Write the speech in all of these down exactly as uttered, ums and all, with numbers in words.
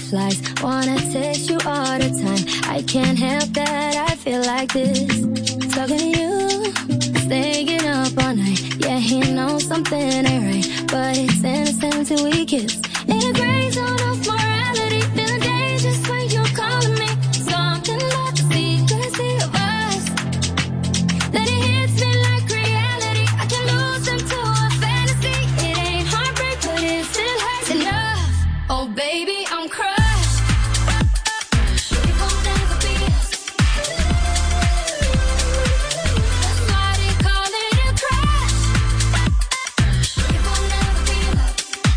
butterflies. Wanna taste you all the time. I can't help that I feel like this. Talking to you, staying up all night. Yeah, he knows something ain't right, but it's innocent till we kiss. In a gray zone of morality, feeling dangerous when you're calling me. Something about the secrecy of us, that it hits me like reality. I can lose into a fantasy. It ain't heartbreak, but it still hurts enough. Oh baby, I'm crushed. It won't ever be us. That's why they call it a crush. It won't ever be love.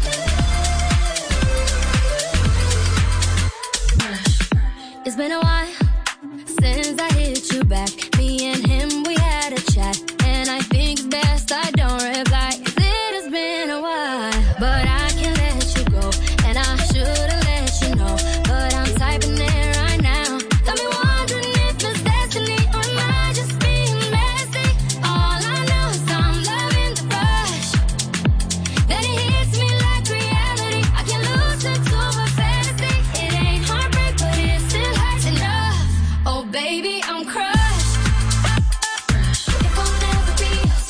It's been a while since I hit you back. Me and him, we had a chat, and I think it's best I don't reply, 'cause it has been a while. But I can let you go, and I should've let you know, but I'm typing it right now. Got me wondering if it's destiny, or am I just being messy? All I know is I'm loving the rush, that it hits me like reality. I can lose into a fantasy. It ain't heartbreak, but it still hurts enough. Oh baby, I'm crushed. It won't ever be us.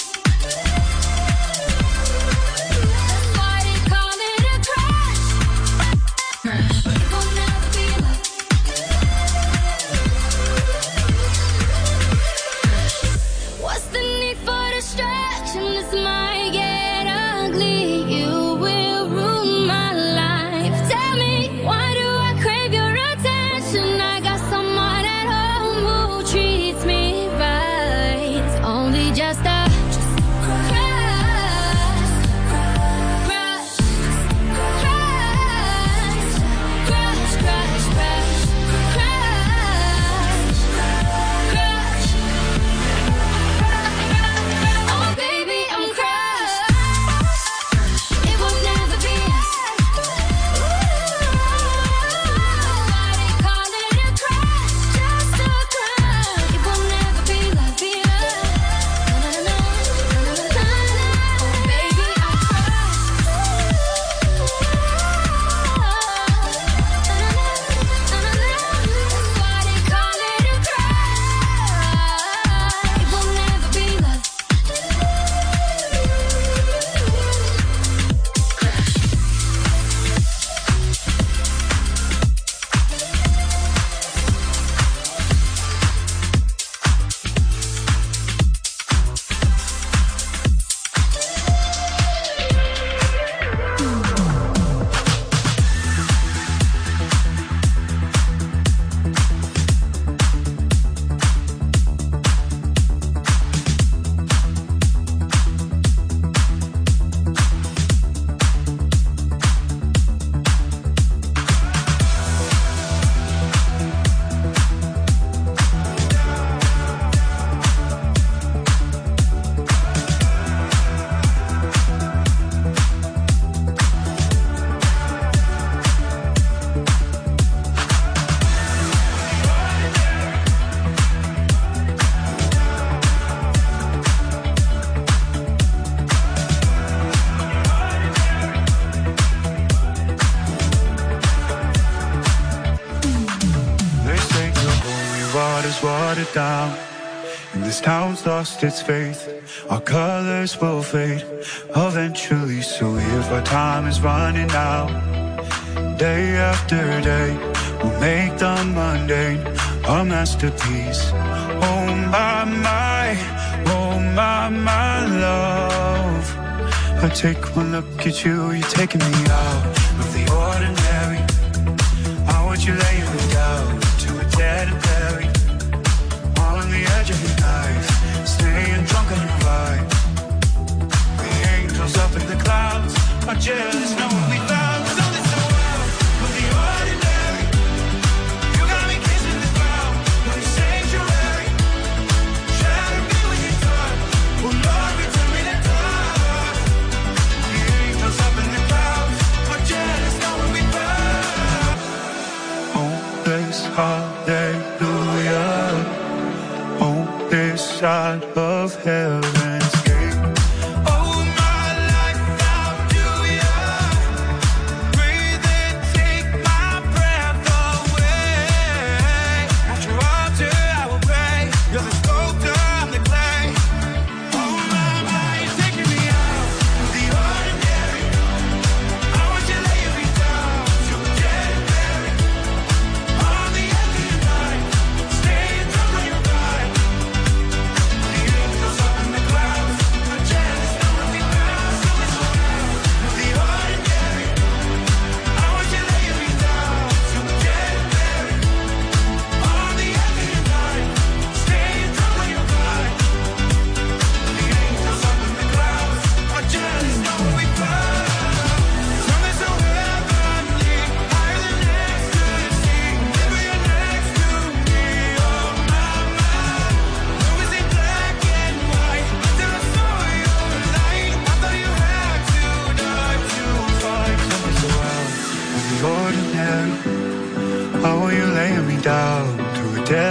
That's why they call it a crush. It won't ever be love. What's the need for distraction? This might get ugly. You will ruin my life. Tell me, why do I crave your attention? I got someone at home who treats me right. It's only just a crush, crush, crush, crush, crush, crush, crush, crush. Oh baby, I'm crushed. It will never be us. Why they call it a crush? Just a crush. It will never be love, be love. Na, na, na, na, na, na, na. Oh baby, I'm crushed. Na, na, na, na, na. That's why they call it a crush. It will never be love. They say the holy water's watered down, and this town's lost its faith. Our colors will fade eventually, so if our time is running out, day after day, we'll make the mundane a masterpiece. Oh my, my, oh my, my love. I take one look at you, you're taking me out of the ordinary. I want you laying me down to a dead and buried, all on the edge of your knife, staying drunk on your ride. The angels up in the clouds are jealous knowing we found something so wild from the ordinary. You got me kissing the ground like a sanctuary, trying to be with your touch. Oh Lord, return me to touch. The angels up in the clouds are jealous knowing we found. Oh, this hallelujah. Oh, this side of heaven's gate. Oh, my life, hallelujah. Breathe and take my breath.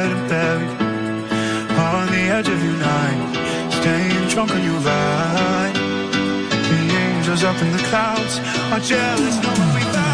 and buried on the edge of your night, staying drunk on your ride. The angels up in the clouds are jealous knowing we found.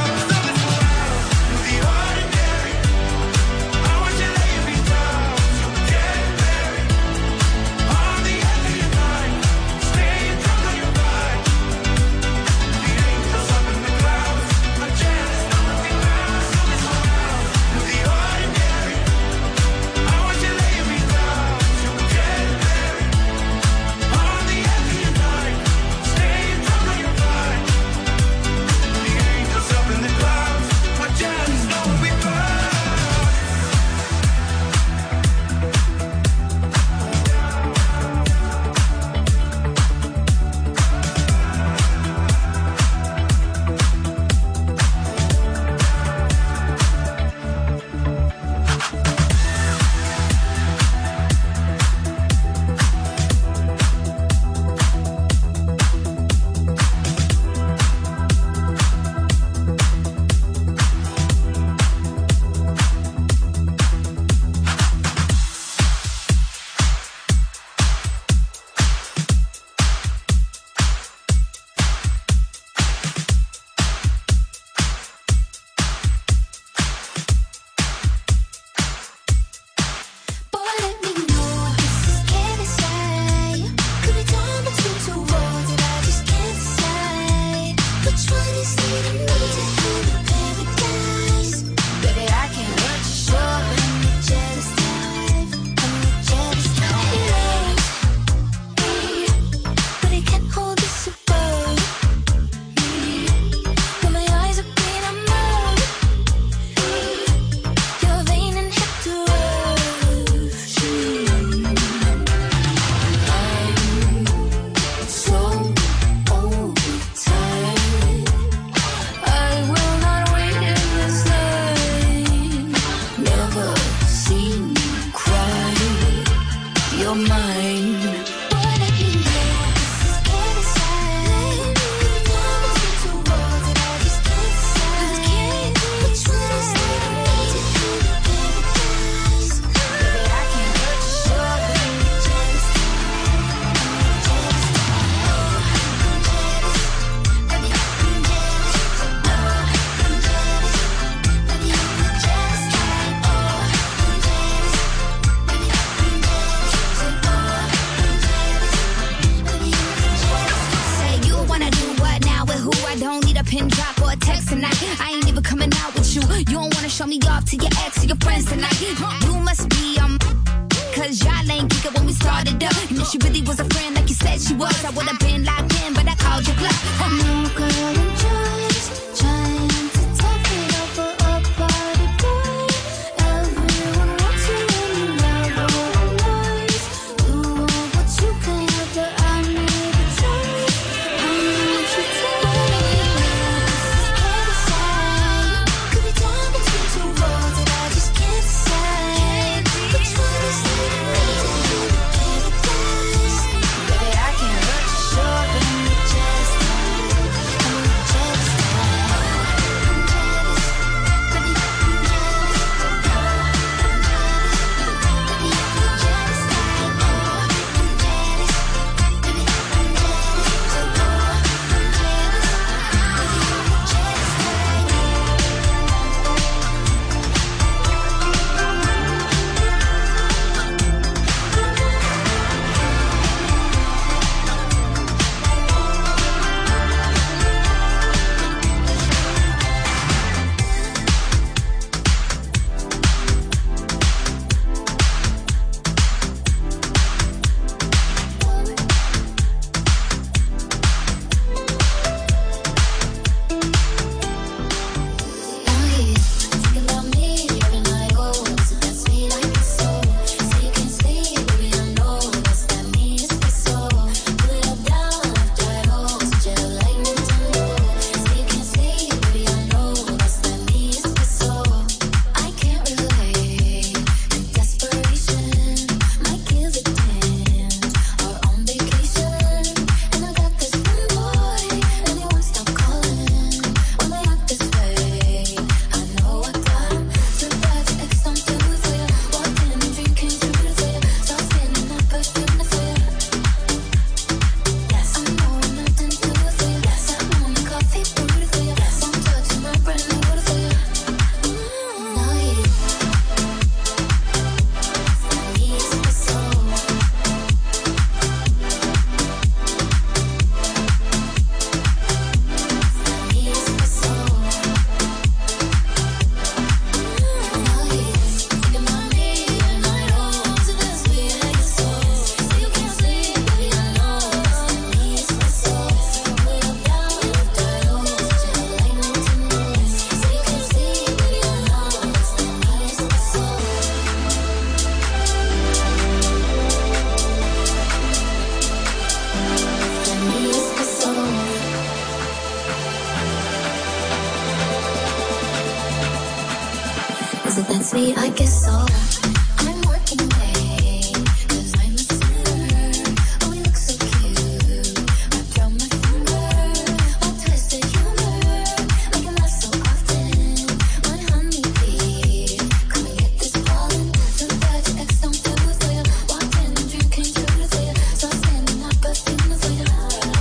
sweet, I guess so. I'm working late, 'cause I'm a sinner. Oh, we look so cute. I drop my finger, all twisted humor. I can laugh so often. My honeybee, come and get this pollen. Don't touch, X don't do it for you. Walked in and dream came true for you. So standing up, but feeling for you.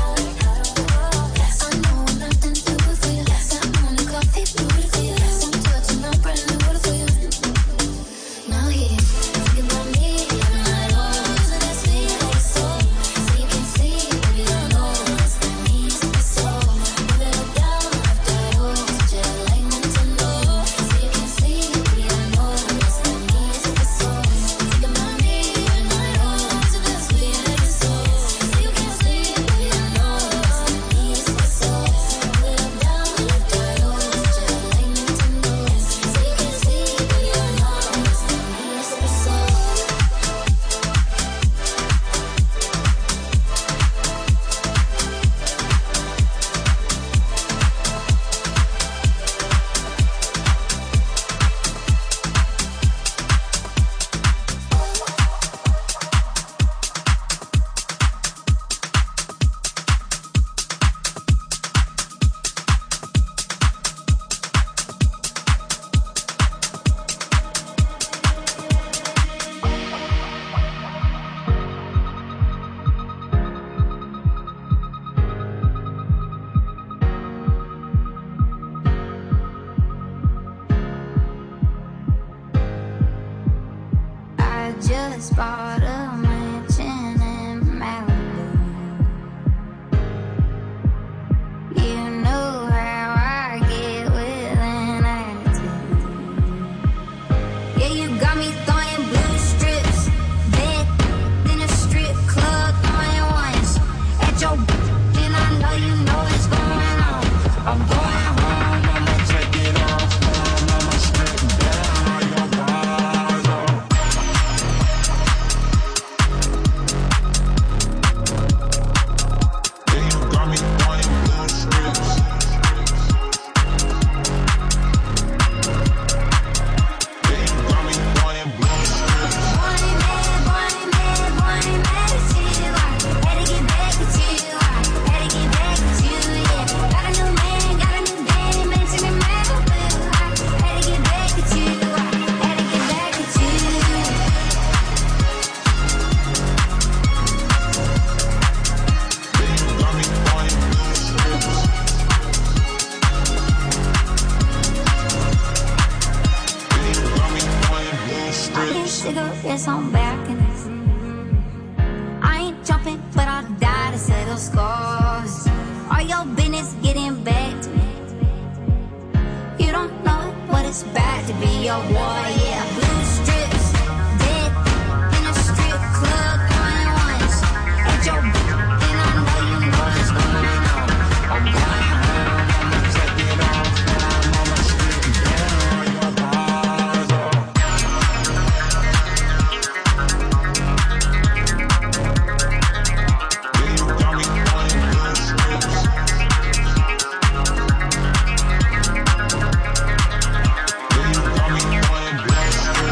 I know nothing to do for you. That morning coffee, booty for you. Some touch and I'm brand new for you. Now here, thinking about me, and I know isn't that sweet, like so. So you can see, baby, I know it's that means it's so. Move it up down after you, just like Nintendo. So you can see, baby, I know it's that means it's so. Thinking about me, and I know isn't that sweet, like so. So you can see, baby, I know it's that means it's so. Move it up down after you, just like Nintendo. So you can see, baby, I know it's that means it's so. I just bought a mansion in Malibu. You know how I get with an attitude. Yeah, you got me throwing blue strips, bed in a strip club, throwing ones at your and I know you know what's going on. I'm going home, I'ma take it off, I'ma strip down your bars off. Yeah, you got me throwing blue strips. Yeah, you got me throwing blue strips. Boy, man, boy, man, boy, man, it's you. Had to get back at you. Had to get back at you, yeah. Got a new man, got a new dame, man, to me, man, had to get back at you. Had to get back at you. Yeah, you got me throwing blue strips. Yeah, you got me throwing blue strips. Cigarettes on balconies. I ain't jumping, but I'll die to settle scores. All your business getting back to me. You don't know what it's about to be your war, yeah. Blue strips, dead in a strip club, throwing ones at your and I know you know what's going on. I'm going home, I'ma take it off, I'ma strip down your bars off. Yeah, you got me throwing blue strips. Yeah, you got me throwing blue strips.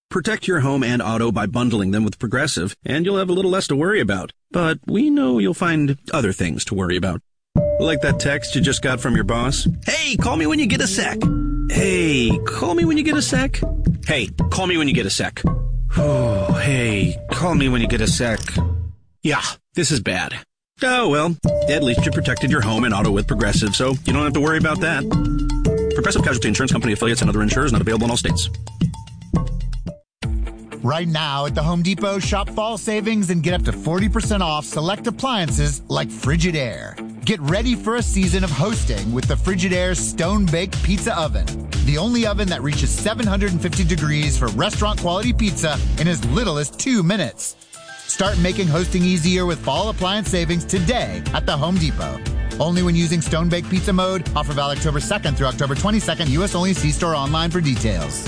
Protect your home and auto by bundling them with Progressive, and you'll have a little less to worry about. But we know you'll find other things to worry about. Like that text you just got from your boss. Hey, call me when you get a sec. Hey, call me when you get a sec. Hey, call me when you get a sec. Oh, hey, call me when you get a sec. Yeah, this is bad. Oh, well, at least you protected your home and auto with Progressive, so you don't have to worry about that. Progressive Casualty Insurance Company affiliates and other insurers not available in all states. Right now at the Home Depot, shop fall savings and get up to forty percent off select appliances like Frigidaire. Get ready for a season of hosting with the Frigidaire Stone-Baked Pizza Oven. The only oven that reaches seven hundred fifty degrees for restaurant-quality pizza in as little as two minutes. Start making hosting easier with fall appliance savings today at the Home Depot. Only when using Stone-Baked Pizza mode. Offer valid October second through October twenty-second. U S only. See store online for details.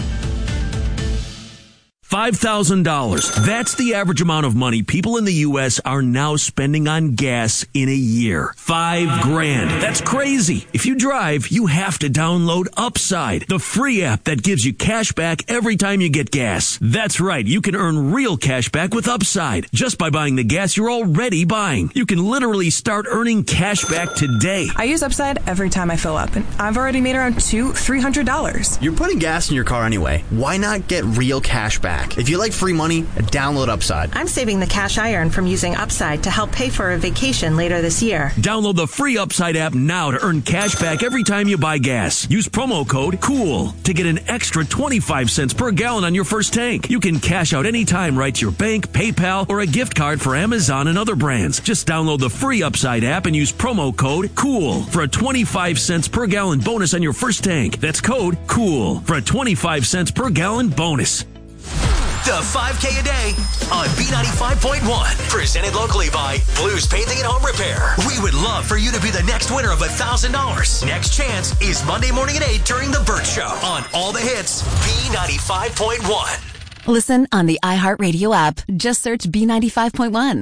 five thousand dollars. That's the average amount of money people in the U S are now spending on gas in a year. Five grand. That's crazy. If you drive, you have to download Upside, the free app that gives you cash back every time you get gas. That's right. You can earn real cash back with Upside just by buying the gas you're already buying. You can literally start earning cash back today. I use Upside every time I fill up, and I've already made around two, three hundred dollars. You're putting gas in your car anyway. Why not get real cash back? If you like free money, download Upside. I'm saving the cash I earn from using Upside to help pay for a vacation later this year. Download the free Upside app now to earn cash back every time you buy gas. Use promo code COOL to get an extra twenty-five cents per gallon on your first tank. You can cash out anytime right to your bank, PayPal, or a gift card for Amazon and other brands. Just download the free Upside app and use promo code COOL for a twenty-five cents per gallon bonus on your first tank. That's code COOL for a twenty-five cents per gallon bonus. The five K a day on B ninety-five point one. Presented locally by Blues Painting and Home Repair. We would love for you to be the next winner of one thousand dollars. Next chance is Monday morning at eight during The Burt Show on All the Hits, B ninety-five point one. Listen on the iHeartRadio app. Just search B ninety-five point one.